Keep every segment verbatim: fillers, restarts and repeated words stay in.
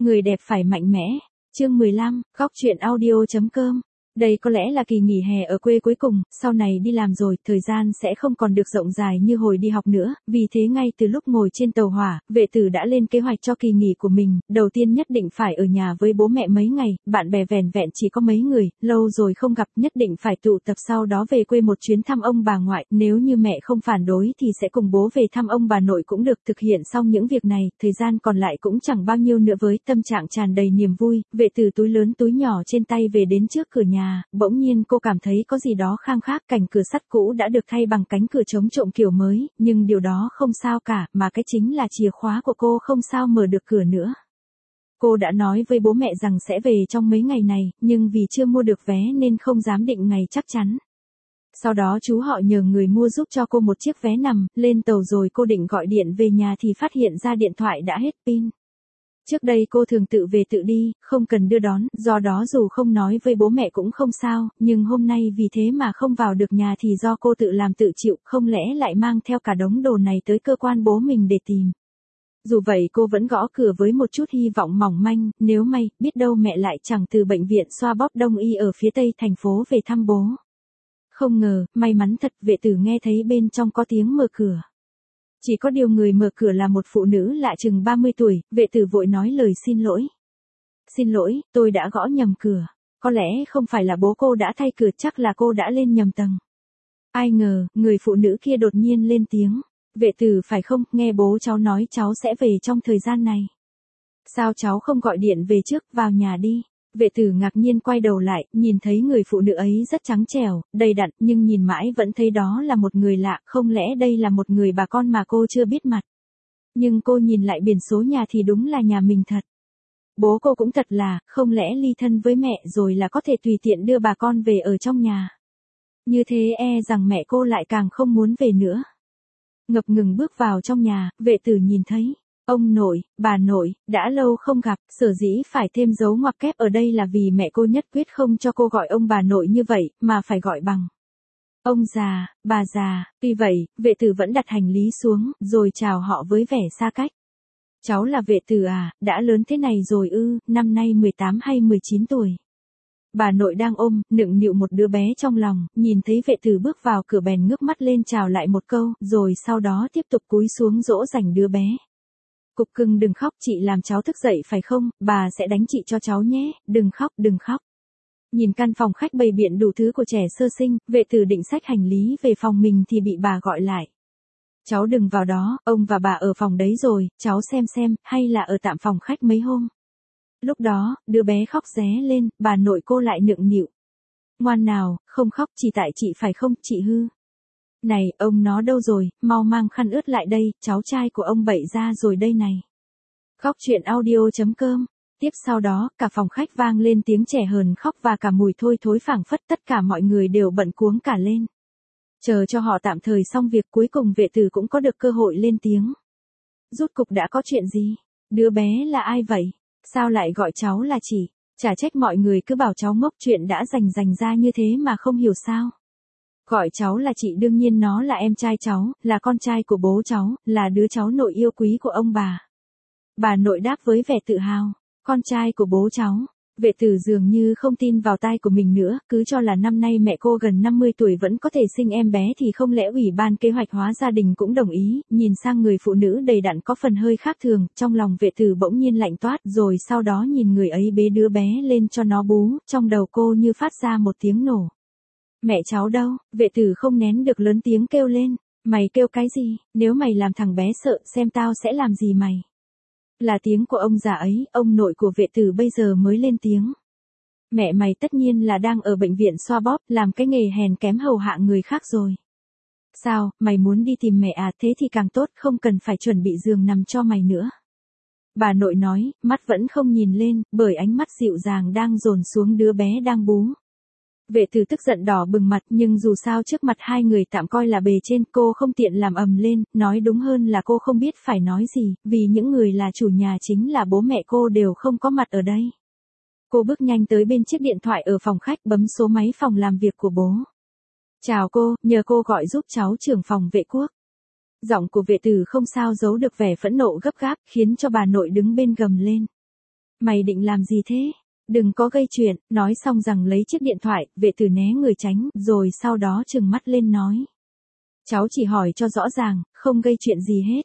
Người đẹp phải mạnh mẽ. Chương mười lăm, góc truyện audio chấm com. Đây có lẽ là kỳ nghỉ hè ở quê cuối cùng, sau này đi làm rồi, thời gian sẽ không còn được rộng dài như hồi đi học nữa, vì thế ngay từ lúc ngồi trên tàu hỏa, Vệ Tử đã lên kế hoạch cho kỳ nghỉ của mình, đầu tiên nhất định phải ở nhà với bố mẹ mấy ngày, bạn bè vẻn vẹn chỉ có mấy người, lâu rồi không gặp, nhất định phải tụ tập sau đó về quê một chuyến thăm ông bà ngoại, nếu như mẹ không phản đối thì sẽ cùng bố về thăm ông bà nội cũng được. Thực hiện xong những việc này, thời gian còn lại cũng chẳng bao nhiêu nữa. Với tâm trạng tràn đầy niềm vui, Vệ Tử túi lớn túi nhỏ trên tay về đến trước cửa nhà. Bỗng nhiên cô cảm thấy có gì đó khang khác, cảnh cửa sắt cũ đã được thay bằng cánh cửa chống trộm kiểu mới, nhưng điều đó không sao cả, mà cái chính là chìa khóa của cô không sao mở được cửa nữa. Cô đã nói với bố mẹ rằng sẽ về trong mấy ngày này, nhưng vì chưa mua được vé nên không dám định ngày chắc chắn. Sau đó chú họ nhờ người mua giúp cho cô một chiếc vé nằm, lên tàu rồi cô định gọi điện về nhà thì phát hiện ra điện thoại đã hết pin. Trước đây cô thường tự về tự đi, không cần đưa đón, do đó dù không nói với bố mẹ cũng không sao, nhưng hôm nay vì thế mà không vào được nhà thì do cô tự làm tự chịu, không lẽ lại mang theo cả đống đồ này tới cơ quan bố mình để tìm. Dù vậy cô vẫn gõ cửa với một chút hy vọng mỏng manh, nếu may, biết đâu mẹ lại chẳng từ bệnh viện xoa bóp đông y ở phía tây thành phố về thăm bố. Không ngờ, may mắn thật, Vệ Tử nghe thấy bên trong có tiếng mở cửa. Chỉ có điều người mở cửa là một phụ nữ lạ chừng ba mươi tuổi, Vệ Tử vội nói lời xin lỗi. Xin lỗi, tôi đã gõ nhầm cửa. Có lẽ không phải là bố cô đã thay cửa, chắc là cô đã lên nhầm tầng. Ai ngờ, người phụ nữ kia đột nhiên lên tiếng. Vệ Tử phải không, nghe bố cháu nói cháu sẽ về trong thời gian này. Sao cháu không gọi điện về trước, vào nhà đi. Vệ Tử ngạc nhiên quay đầu lại, nhìn thấy người phụ nữ ấy rất trắng trẻo, đầy đặn, nhưng nhìn mãi vẫn thấy đó là một người lạ, không lẽ đây là một người bà con mà cô chưa biết mặt. Nhưng cô nhìn lại biển số nhà thì đúng là nhà mình thật. Bố cô cũng thật là, không lẽ ly thân với mẹ rồi là có thể tùy tiện đưa bà con về ở trong nhà. Như thế e rằng mẹ cô lại càng không muốn về nữa. Ngập ngừng bước vào trong nhà, Vệ Tử nhìn thấy ông nội, bà nội, đã lâu không gặp, sở dĩ phải thêm dấu ngoặc kép ở đây là vì mẹ cô nhất quyết không cho cô gọi ông bà nội như vậy, mà phải gọi bằng ông già, bà già. Tuy vậy, Vệ Tử vẫn đặt hành lý xuống, rồi chào họ với vẻ xa cách. Cháu là Vệ Tử à, đã lớn thế này rồi ư, năm nay mười tám hay mười chín tuổi. Bà nội đang ôm, nựng nịu một đứa bé trong lòng, nhìn thấy Vệ Tử bước vào cửa bèn ngước mắt lên chào lại một câu, rồi sau đó tiếp tục cúi xuống dỗ dành đứa bé. Cục cưng đừng khóc, chị làm cháu thức dậy phải không, bà sẽ đánh chị cho cháu nhé, đừng khóc, đừng khóc. Nhìn căn phòng khách bày biện đủ thứ của trẻ sơ sinh, Vệ Tử định xách hành lý về phòng mình thì bị bà gọi lại. Cháu đừng vào đó, ông và bà ở phòng đấy rồi, cháu xem xem, hay là ở tạm phòng khách mấy hôm. Lúc đó, đứa bé khóc ré lên, bà nội cô lại nựng nịu. Ngoan nào, không khóc, chỉ tại chị phải không, chị hư. Này, ông nó đâu rồi, mau mang khăn ướt lại đây, cháu trai của ông bậy ra rồi đây này. Góc truyện audio chấm com. Tiếp sau đó, cả phòng khách vang lên tiếng trẻ hờn khóc và cả mùi thôi thối phảng phất, tất cả mọi người đều bận cuống cả lên. Chờ cho họ tạm thời xong việc, cuối cùng Vệ Tử cũng có được cơ hội lên tiếng. Rốt cục đã có chuyện gì? Đứa bé là ai vậy? Sao lại gọi cháu là chị? Chả trách mọi người cứ bảo cháu ngốc, chuyện đã rành rành ra như thế mà không hiểu sao. Gọi cháu là chị, đương nhiên nó là em trai cháu, là con trai của bố cháu, là đứa cháu nội yêu quý của ông bà. Bà nội đáp với vẻ tự hào, con trai của bố cháu. Vệ Tử dường như không tin vào tai của mình nữa, cứ cho là năm nay mẹ cô gần năm mươi tuổi vẫn có thể sinh em bé thì không lẽ ủy ban kế hoạch hóa gia đình cũng đồng ý. Nhìn sang người phụ nữ đầy đặn có phần hơi khác thường, trong lòng Vệ Tử bỗng nhiên lạnh toát, rồi sau đó nhìn người ấy bế đứa bé lên cho nó bú, trong đầu cô như phát ra một tiếng nổ. Mẹ cháu đâu? Vệ Tử không nén được lớn tiếng kêu lên. Mày kêu cái gì? Nếu mày làm thằng bé sợ, xem tao sẽ làm gì mày. Là tiếng của ông già ấy, ông nội của Vệ Tử bây giờ mới lên tiếng. Mẹ mày tất nhiên là đang ở bệnh viện xoa bóp, làm cái nghề hèn kém hầu hạ người khác rồi. Sao, mày muốn đi tìm mẹ à, thế thì càng tốt, không cần phải chuẩn bị giường nằm cho mày nữa. Bà nội nói, mắt vẫn không nhìn lên, bởi ánh mắt dịu dàng đang dồn xuống đứa bé đang bú. Vệ Tử tức giận đỏ bừng mặt, nhưng dù sao trước mặt hai người tạm coi là bề trên, cô không tiện làm ầm lên, nói đúng hơn là cô không biết phải nói gì, vì những người là chủ nhà chính là bố mẹ cô đều không có mặt ở đây. Cô bước nhanh tới bên chiếc điện thoại ở phòng khách, bấm số máy phòng làm việc của bố. Chào cô, nhờ cô gọi giúp cháu trưởng phòng Vệ Quốc. Giọng của Vệ Tử không sao giấu được vẻ phẫn nộ gấp gáp, khiến cho bà nội đứng bên gầm lên. Mày định làm gì thế? Đừng có gây chuyện, nói xong rằng lấy chiếc điện thoại, vệ tử né người tránh, rồi sau đó trừng mắt lên nói. Cháu chỉ hỏi cho rõ ràng, không gây chuyện gì hết.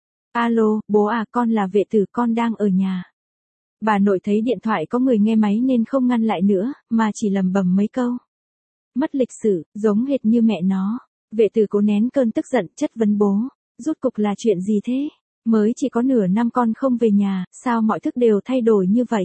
Alo, bố à, con là vệ tử, con đang ở nhà. Bà nội thấy điện thoại có người nghe máy nên không ngăn lại nữa, mà chỉ lầm bầm mấy câu. Mất lịch sự, giống hệt như mẹ nó. Vệ tử cố nén cơn tức giận, chất vấn bố. Rốt cục là chuyện gì thế? Mới chỉ có nửa năm con không về nhà, sao mọi thứ đều thay đổi như vậy?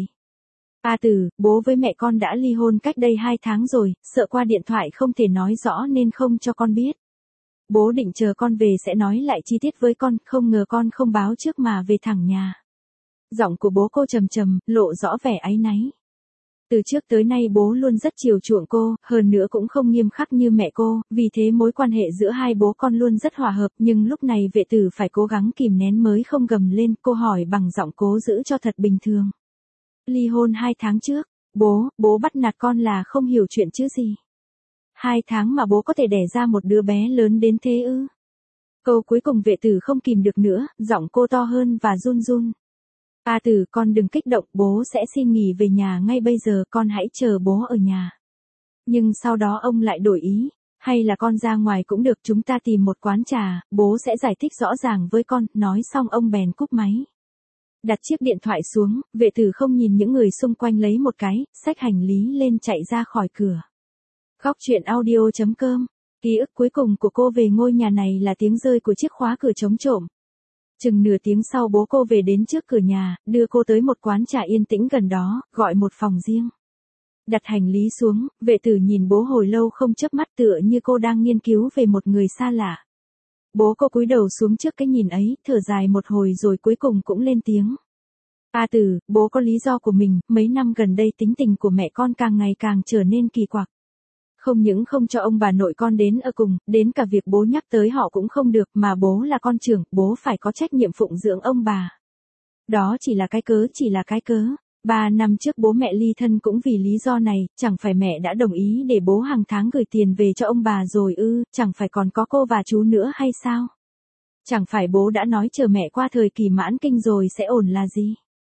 A Tử, bố với mẹ con đã ly hôn cách đây hai tháng rồi, sợ qua điện thoại không thể nói rõ nên không cho con biết. Bố định chờ con về sẽ nói lại chi tiết với con, không ngờ con không báo trước mà về thẳng nhà. Giọng của bố cô trầm trầm, lộ rõ vẻ áy náy. Từ trước tới nay bố luôn rất chiều chuộng cô, hơn nữa cũng không nghiêm khắc như mẹ cô, vì thế mối quan hệ giữa hai bố con luôn rất hòa hợp, nhưng lúc này vệ tử phải cố gắng kìm nén mới không gầm lên, cô hỏi bằng giọng cố giữ cho thật bình thường. Ly hôn hai tháng trước, bố, bố bắt nạt con là không hiểu chuyện chứ gì. Hai tháng mà bố có thể đẻ ra một đứa bé lớn đến thế ư? Câu cuối cùng vệ tử không kìm được nữa, giọng cô to hơn và run run. A Tử, con đừng kích động, bố sẽ xin nghỉ về nhà ngay bây giờ, con hãy chờ bố ở nhà. Nhưng sau đó ông lại đổi ý, hay là con ra ngoài cũng được, chúng ta tìm một quán trà, bố sẽ giải thích rõ ràng với con, nói xong ông bèn cúp máy. Đặt chiếc điện thoại xuống, vệ tử không nhìn những người xung quanh lấy một cái, xách hành lý lên chạy ra khỏi cửa. Góc truyện audio chấm com. Ký ức cuối cùng của cô về ngôi nhà này là tiếng rơi của chiếc khóa cửa chống trộm. Chừng nửa tiếng sau bố cô về đến trước cửa nhà, đưa cô tới một quán trà yên tĩnh gần đó, gọi một phòng riêng. Đặt hành lý xuống, vệ tử nhìn bố hồi lâu không chớp mắt tựa như cô đang nghiên cứu về một người xa lạ. Bố cô cúi đầu xuống trước cái nhìn ấy, thở dài một hồi rồi cuối cùng cũng lên tiếng. A Tử, bố có lý do của mình, mấy năm gần đây tính tình của mẹ con càng ngày càng trở nên kỳ quặc. Không những không cho ông bà nội con đến ở cùng, đến cả việc bố nhắc tới họ cũng không được, mà bố là con trưởng, bố phải có trách nhiệm phụng dưỡng ông bà. Đó chỉ là cái cớ, chỉ là cái cớ. Ba năm trước bố mẹ ly thân cũng vì lý do này, chẳng phải mẹ đã đồng ý để bố hàng tháng gửi tiền về cho ông bà rồi ư, chẳng phải còn có cô và chú nữa hay sao? Chẳng phải bố đã nói chờ mẹ qua thời kỳ mãn kinh rồi sẽ ổn là gì?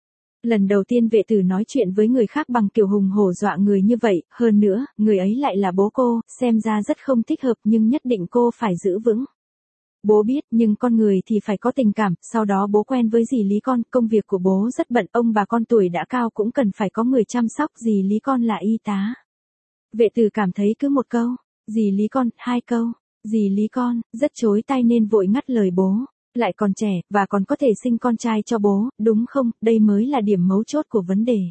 Lần đầu tiên vệ tử nói chuyện với người khác bằng kiểu hùng hổ dọa người như vậy, hơn nữa, người ấy lại là bố cô, xem ra rất không thích hợp nhưng nhất định cô phải giữ vững. Bố biết, nhưng con người thì phải có tình cảm, sau đó bố quen với dì Lý con, công việc của bố rất bận, ông bà con tuổi đã cao cũng cần phải có người chăm sóc, dì Lý con là y tá. Vệ tử cảm thấy cứ một câu, dì Lý con, hai câu, dì Lý con, rất chối tai nên vội ngắt lời bố. Lại còn trẻ, và còn có thể sinh con trai cho bố, đúng không, đây mới là điểm mấu chốt của vấn đề.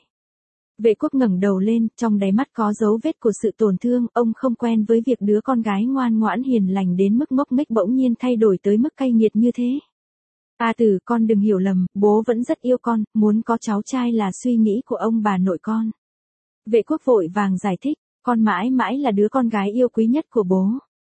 Vệ quốc ngẩng đầu lên, trong đáy mắt có dấu vết của sự tổn thương, ông không quen với việc đứa con gái ngoan ngoãn hiền lành đến mức ngốc nghếch bỗng nhiên thay đổi tới mức cay nghiệt như thế. A Tử, con đừng hiểu lầm, bố vẫn rất yêu con, muốn có cháu trai là suy nghĩ của ông bà nội con. Vệ quốc vội vàng giải thích, con mãi mãi là đứa con gái yêu quý nhất của bố.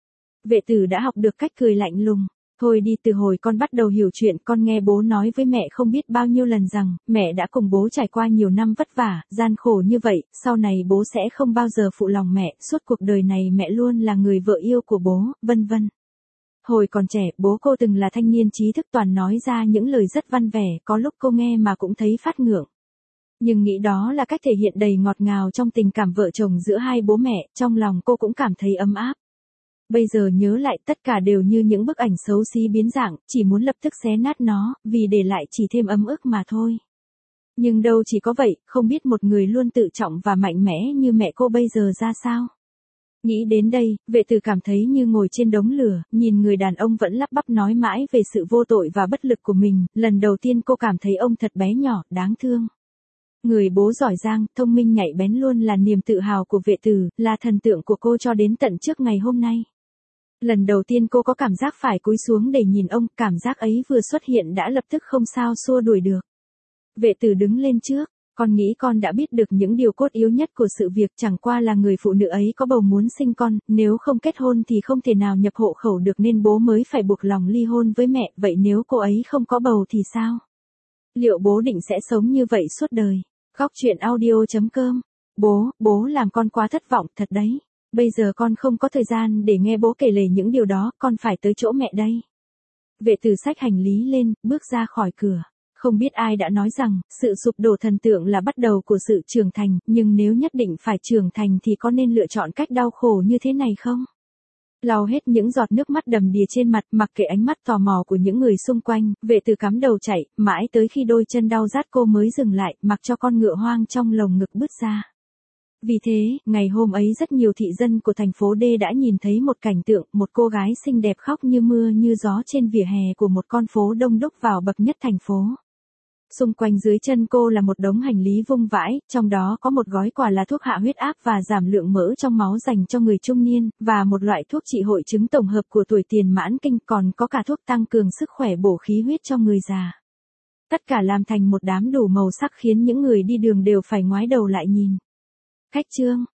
Vệ tử đã học được cách cười lạnh lùng. Thôi đi, từ hồi con bắt đầu hiểu chuyện, con nghe bố nói với mẹ không biết bao nhiêu lần rằng, mẹ đã cùng bố trải qua nhiều năm vất vả, gian khổ như vậy, sau này bố sẽ không bao giờ phụ lòng mẹ, suốt cuộc đời này mẹ luôn là người vợ yêu của bố, vân vân. Hồi còn trẻ, bố cô từng là thanh niên trí thức, toàn nói ra những lời rất văn vẻ, có lúc cô nghe mà cũng thấy phát ngượng. Nhưng nghĩ đó là cách thể hiện đầy ngọt ngào trong tình cảm vợ chồng giữa hai bố mẹ, trong lòng cô cũng cảm thấy ấm áp. Bây giờ nhớ lại tất cả đều như những bức ảnh xấu xí biến dạng, chỉ muốn lập tức xé nát nó, vì để lại chỉ thêm ấm ức mà thôi. Nhưng đâu chỉ có vậy, không biết một người luôn tự trọng và mạnh mẽ như mẹ cô bây giờ ra sao. Nghĩ đến đây, vệ tử cảm thấy như ngồi trên đống lửa, nhìn người đàn ông vẫn lắp bắp nói mãi về sự vô tội và bất lực của mình, lần đầu tiên cô cảm thấy ông thật bé nhỏ, đáng thương. Người bố giỏi giang, thông minh nhạy bén luôn là niềm tự hào của vệ tử, là thần tượng của cô cho đến tận trước ngày hôm nay. Lần đầu tiên cô có cảm giác phải cúi xuống để nhìn ông, cảm giác ấy vừa xuất hiện đã lập tức không sao xua đuổi được. Vệ tử đứng lên trước, con nghĩ con đã biết được những điều cốt yếu nhất của sự việc, chẳng qua là người phụ nữ ấy có bầu muốn sinh con, nếu không kết hôn thì không thể nào nhập hộ khẩu được nên bố mới phải buộc lòng ly hôn với mẹ, vậy nếu cô ấy không có bầu thì sao? Liệu bố định sẽ sống như vậy suốt đời? Góc truyện audio chấm com. Bố, bố làm con quá thất vọng, thật đấy. Bây giờ con không có thời gian để nghe bố kể lể những điều đó, con phải tới chỗ mẹ đây. Vệ tử xách hành lý lên, bước ra khỏi cửa. Không biết ai đã nói rằng, sự sụp đổ thần tượng là bắt đầu của sự trưởng thành, nhưng nếu nhất định phải trưởng thành thì có nên lựa chọn cách đau khổ như thế này không? Lau hết những giọt nước mắt đầm đìa trên mặt, mặc kệ ánh mắt tò mò của những người xung quanh, vệ tử cắm đầu chạy, mãi tới khi đôi chân đau rát cô mới dừng lại, mặc cho con ngựa hoang trong lồng ngực bứt ra. Vì thế, ngày hôm ấy rất nhiều thị dân của thành phố D đã nhìn thấy một cảnh tượng, một cô gái xinh đẹp khóc như mưa như gió trên vỉa hè của một con phố đông đúc vào bậc nhất thành phố. Xung quanh dưới chân cô là một đống hành lý vung vãi, trong đó có một gói quà là thuốc hạ huyết áp và giảm lượng mỡ trong máu dành cho người trung niên, và một loại thuốc trị hội chứng tổng hợp của tuổi tiền mãn kinh, còn có cả thuốc tăng cường sức khỏe bổ khí huyết cho người già. Tất cả làm thành một đám đủ màu sắc khiến những người đi đường đều phải ngoái đầu lại nhìn. Khách trương